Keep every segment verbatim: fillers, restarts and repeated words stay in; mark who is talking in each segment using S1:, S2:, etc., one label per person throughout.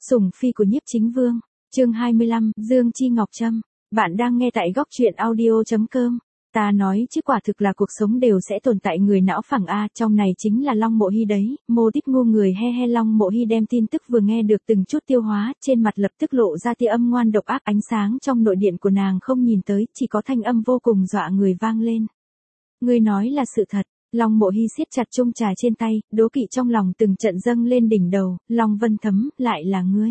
S1: Sủng phi của Nhiếp Chính Vương, chương hai mươi lăm, Dương Chi Ngọc Trâm. Bạn đang nghe tại góc truyện audio chấm com. Ta nói chứ quả thực là cuộc sống đều sẽ tồn tại người não phẳng a, trong này chính là Long Mộ Hy đấy. Mô Típ ngu người he he. Long Mộ Hy đem tin tức vừa nghe được từng chút tiêu hóa, trên mặt lập tức lộ ra tia âm ngoan độc ác, ánh sáng trong nội điện của nàng không nhìn tới, chỉ có thanh âm vô cùng dọa người vang lên. Ngươi nói là sự thật. Long Mộ Hy siết chặt chung trà trên tay, đố kỵ trong lòng từng trận dâng lên đỉnh đầu. Long Vân Thấm, lại là ngươi.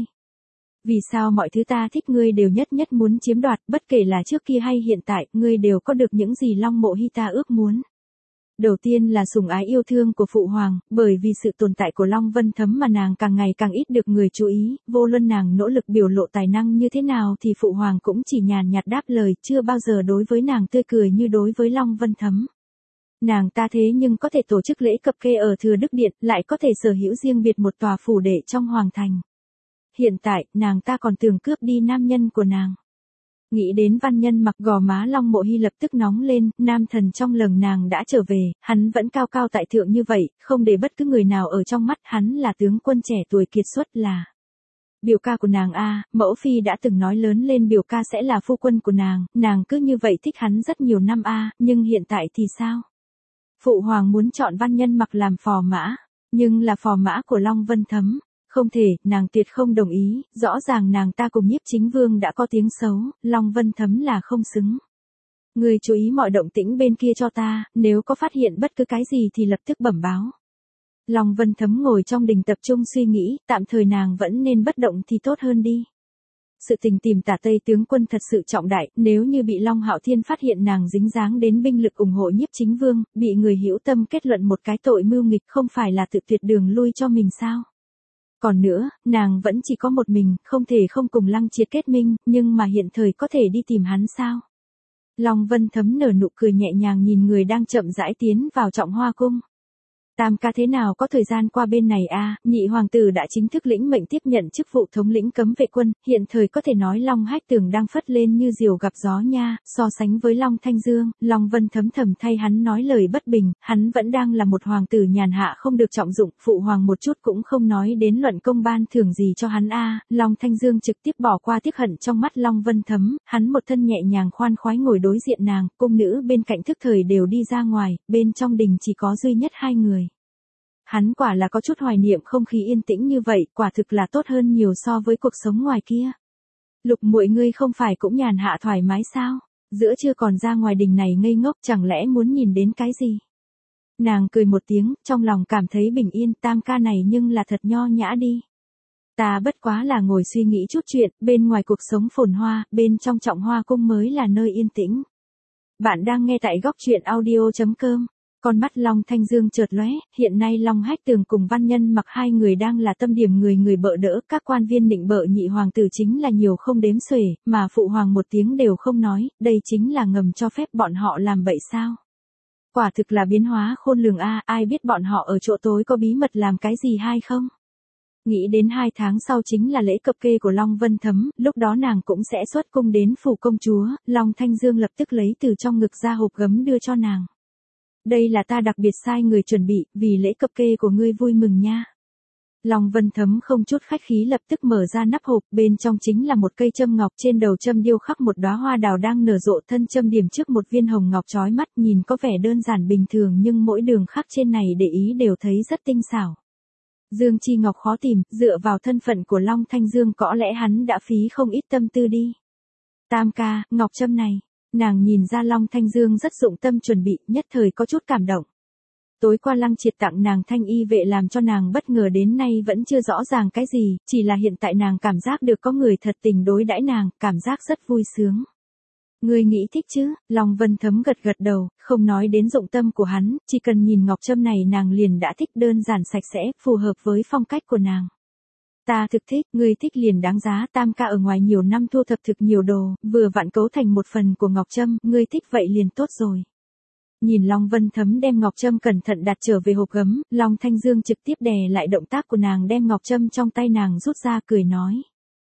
S1: Vì sao mọi thứ ta thích ngươi đều nhất nhất muốn chiếm đoạt, bất kể là trước kia hay hiện tại, ngươi đều có được những gì Long Mộ Hy ta ước muốn. Đầu tiên là sủng ái yêu thương của Phụ Hoàng, bởi vì sự tồn tại của Long Vân Thấm mà nàng càng ngày càng ít được người chú ý, vô luận nàng nỗ lực biểu lộ tài năng như thế nào thì Phụ Hoàng cũng chỉ nhàn nhạt đáp lời, chưa bao giờ đối với nàng tươi cười như đối với Long Vân Thấm. Nàng ta thế nhưng có thể tổ chức lễ cập kê ở Thừa Đức Điện, lại có thể sở hữu riêng biệt một tòa phủ đệ trong Hoàng Thành. Hiện tại, nàng ta còn tưởng cướp đi nam nhân của nàng. Nghĩ đến văn nhân mặc, gò má Long Mộ Hy lập tức nóng lên, nam thần trong lồng nàng đã trở về, hắn vẫn cao cao tại thượng như vậy, không để bất cứ người nào ở trong mắt, hắn là tướng quân trẻ tuổi kiệt xuất, là biểu ca của nàng a. Mẫu phi đã từng nói lớn lên biểu ca sẽ là phu quân của nàng, nàng cứ như vậy thích hắn rất nhiều năm a, nhưng hiện tại thì sao? Phụ Hoàng muốn chọn văn nhân mặc làm phò mã, nhưng là phò mã của Long Vân Thấm. Không thể, nàng tuyệt không đồng ý, rõ ràng nàng ta cùng Nhiếp Chính Vương đã có tiếng xấu, Long Vân Thấm là không xứng. Ngươi chú ý mọi động tĩnh bên kia cho ta, nếu có phát hiện bất cứ cái gì thì lập tức bẩm báo. Long Vân Thấm ngồi trong đình tập trung suy nghĩ, tạm thời nàng vẫn nên bất động thì tốt hơn đi. Sự tình tìm tả Tây tướng quân thật sự trọng đại, nếu như bị Long Hạo Thiên phát hiện nàng dính dáng đến binh lực ủng hộ Nhiếp Chính Vương, bị người hữu tâm kết luận một cái tội mưu nghịch, không phải là tự tuyệt đường lui cho mình sao? Còn nữa, nàng vẫn chỉ có một mình, không thể không cùng Lăng Triệt kết minh, nhưng mà hiện thời có thể đi tìm hắn sao? Long Vân Thấm nở nụ cười nhẹ nhàng nhìn người đang chậm rãi tiến vào Trọng Hoa Cung. Tam ca thế nào có thời gian qua bên này a? Nhị hoàng tử đã chính thức lĩnh mệnh tiếp nhận chức vụ thống lĩnh cấm vệ quân, hiện thời có thể nói Long Hách Tường đang phất lên như diều gặp gió nha, so sánh với Long Thanh Dương, Long Vân Thấm thầm thay hắn nói lời bất bình, hắn vẫn đang là một hoàng tử nhàn hạ không được trọng dụng, Phụ Hoàng một chút cũng không nói đến luận công ban thưởng gì cho hắn a. Long Thanh Dương trực tiếp bỏ qua tiếc hận trong mắt Long Vân Thấm, hắn một thân nhẹ nhàng khoan khoái ngồi đối diện nàng, cung nữ bên cạnh thức thời đều đi ra ngoài, bên trong đình chỉ có duy nhất hai người. Hắn quả là có chút hoài niệm không khí yên tĩnh như vậy, quả thực là tốt hơn nhiều so với cuộc sống ngoài kia. Lục muội ngươi không phải cũng nhàn hạ thoải mái sao? Giữa trưa còn ra ngoài đình này ngây ngốc, chẳng lẽ muốn nhìn đến cái gì? Nàng cười một tiếng, trong lòng cảm thấy bình yên, tam ca này nhưng là thật nho nhã đi. Ta bất quá là ngồi suy nghĩ chút chuyện, bên ngoài cuộc sống phồn hoa, bên trong Trọng Hoa Cung mới là nơi yên tĩnh. Bạn đang nghe tại góc truyện audio chấm com. Con mắt Long Thanh Dương chợt lóe, hiện nay Long Hách Tường cùng văn nhân mặc hai người đang là tâm điểm người người bợ đỡ, các quan viên nịnh bợ nhị hoàng tử chính là nhiều không đếm xuể, mà Phụ Hoàng một tiếng đều không nói, đây chính là ngầm cho phép bọn họ làm bậy sao? Quả thực là biến hóa khôn lường a, ai biết bọn họ ở chỗ tối có bí mật làm cái gì hay không? Nghĩ đến hai tháng sau chính là lễ cập kê của Long Vân Thấm, lúc đó nàng cũng sẽ xuất cung đến phủ công chúa, Long Thanh Dương lập tức lấy từ trong ngực ra hộp gấm đưa cho nàng. Đây là ta đặc biệt sai người chuẩn bị, vì lễ cập kê của ngươi vui mừng nha. Long Vân Thấm không chút khách khí lập tức mở ra nắp hộp, bên trong chính là một cây châm ngọc, trên đầu châm điêu khắc một đóa hoa đào đang nở rộ, thân châm điểm trước một viên hồng ngọc chói mắt, nhìn có vẻ đơn giản bình thường nhưng mỗi đường khắc trên này để ý đều thấy rất tinh xảo. Dương Chi Ngọc khó tìm, dựa vào thân phận của Long Thanh Dương có lẽ hắn đã phí không ít tâm tư đi. Tam ca, ngọc châm này. Nàng nhìn ra Long Thanh Dương rất dụng tâm chuẩn bị, nhất thời có chút cảm động. Tối qua Lăng Triệt tặng nàng thanh y vệ làm cho nàng bất ngờ đến nay vẫn chưa rõ ràng cái gì, chỉ là hiện tại nàng cảm giác được có người thật tình đối đãi nàng, cảm giác rất vui sướng. Ngươi nghĩ thích chứ? Long Vân Thấm gật gật đầu, không nói đến dụng tâm của hắn, chỉ cần nhìn ngọc trâm này nàng liền đã thích, đơn giản sạch sẽ, phù hợp với phong cách của nàng. Ta thực thích, ngươi thích liền đáng giá, tam ca ở ngoài nhiều năm thu thập thực nhiều đồ, vừa vặn cấu thành một phần của ngọc trâm, ngươi thích vậy liền tốt rồi. Nhìn Long Vân Thấm đem ngọc trâm cẩn thận đặt trở về hộp gấm, Long Thanh Dương trực tiếp đè lại động tác của nàng đem ngọc trâm trong tay nàng rút ra cười nói.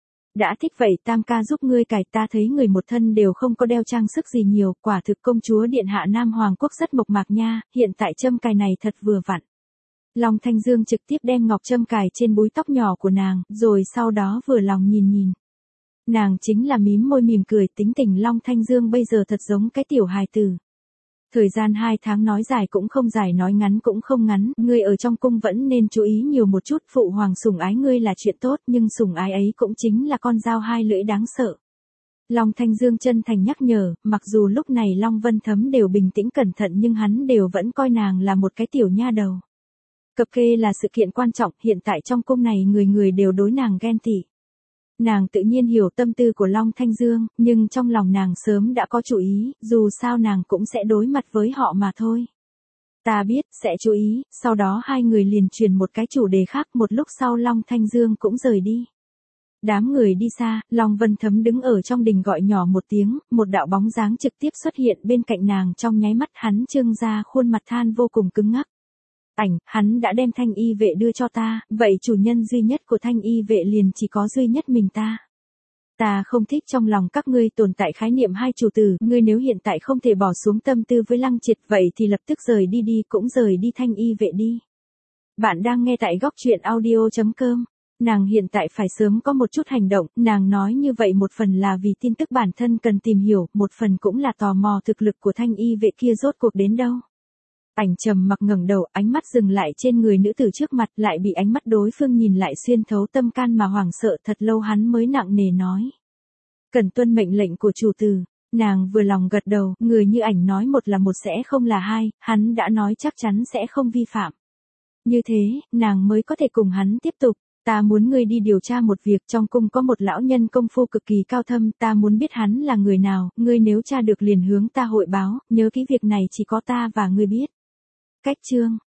S1: Đã thích vậy tam ca giúp ngươi cài, ta thấy người một thân đều không có đeo trang sức gì nhiều, quả thực công chúa điện hạ Nam Hoàng Quốc rất mộc mạc nha, hiện tại trâm cài này thật vừa vặn. Long Thanh Dương trực tiếp đem ngọc châm cài trên búi tóc nhỏ của nàng, rồi sau đó vừa lòng nhìn nhìn. Nàng chính là mím môi mỉm cười, tính tình Long Thanh Dương bây giờ thật giống cái tiểu hài tử. Thời gian hai tháng nói dài cũng không dài, nói ngắn cũng không ngắn, ngươi ở trong cung vẫn nên chú ý nhiều một chút, phụ hoàng sủng ái ngươi là chuyện tốt, nhưng sủng ái ấy cũng chính là con dao hai lưỡi đáng sợ. Long Thanh Dương chân thành nhắc nhở, mặc dù lúc này Long Vân Thấm đều bình tĩnh cẩn thận nhưng hắn đều vẫn coi nàng là một cái tiểu nha đầu. Cập kê là sự kiện quan trọng, hiện tại trong cung này người người đều đối nàng ghen tị. Nàng tự nhiên hiểu tâm tư của Long Thanh Dương, nhưng trong lòng nàng sớm đã có chủ ý, dù sao nàng cũng sẽ đối mặt với họ mà thôi. Ta biết, sẽ chú ý, sau đó hai người liền truyền một cái chủ đề khác, một lúc sau Long Thanh Dương cũng rời đi. Đám người đi xa, Long Vân Thấm đứng ở trong đình gọi nhỏ một tiếng, một đạo bóng dáng trực tiếp xuất hiện bên cạnh nàng, trong nháy mắt hắn trương ra khuôn mặt than vô cùng cứng ngắc. Ảnh, hắn đã đem thanh y vệ đưa cho ta, vậy chủ nhân duy nhất của thanh y vệ liền chỉ có duy nhất mình ta. Ta không thích trong lòng các ngươi tồn tại khái niệm hai chủ tử, ngươi nếu hiện tại không thể bỏ xuống tâm tư với Lăng Triệt vậy thì lập tức rời đi đi, cũng rời đi thanh y vệ đi. Bạn đang nghe tại góc truyện audio chấm com. Nàng hiện tại phải sớm có một chút hành động, nàng nói như vậy một phần là vì tin tức bản thân cần tìm hiểu, một phần cũng là tò mò thực lực của thanh y vệ kia rốt cuộc đến đâu. Ảnh trầm mặc ngẩng đầu, ánh mắt dừng lại trên người nữ tử trước mặt, lại bị ánh mắt đối phương nhìn lại xuyên thấu tâm can mà hoảng sợ, thật lâu hắn mới nặng nề nói. Cần tuân mệnh lệnh của chủ tử. Nàng vừa lòng gật đầu, người như ảnh nói một là một sẽ không là hai, hắn đã nói chắc chắn sẽ không vi phạm. Như thế, nàng mới có thể cùng hắn tiếp tục. Ta muốn ngươi đi điều tra một việc, trong cung có một lão nhân công phu cực kỳ cao thâm, ta muốn biết hắn là người nào, ngươi nếu tra được liền hướng ta hội báo, nhớ kỹ việc này chỉ có ta và ngươi biết. Cách chương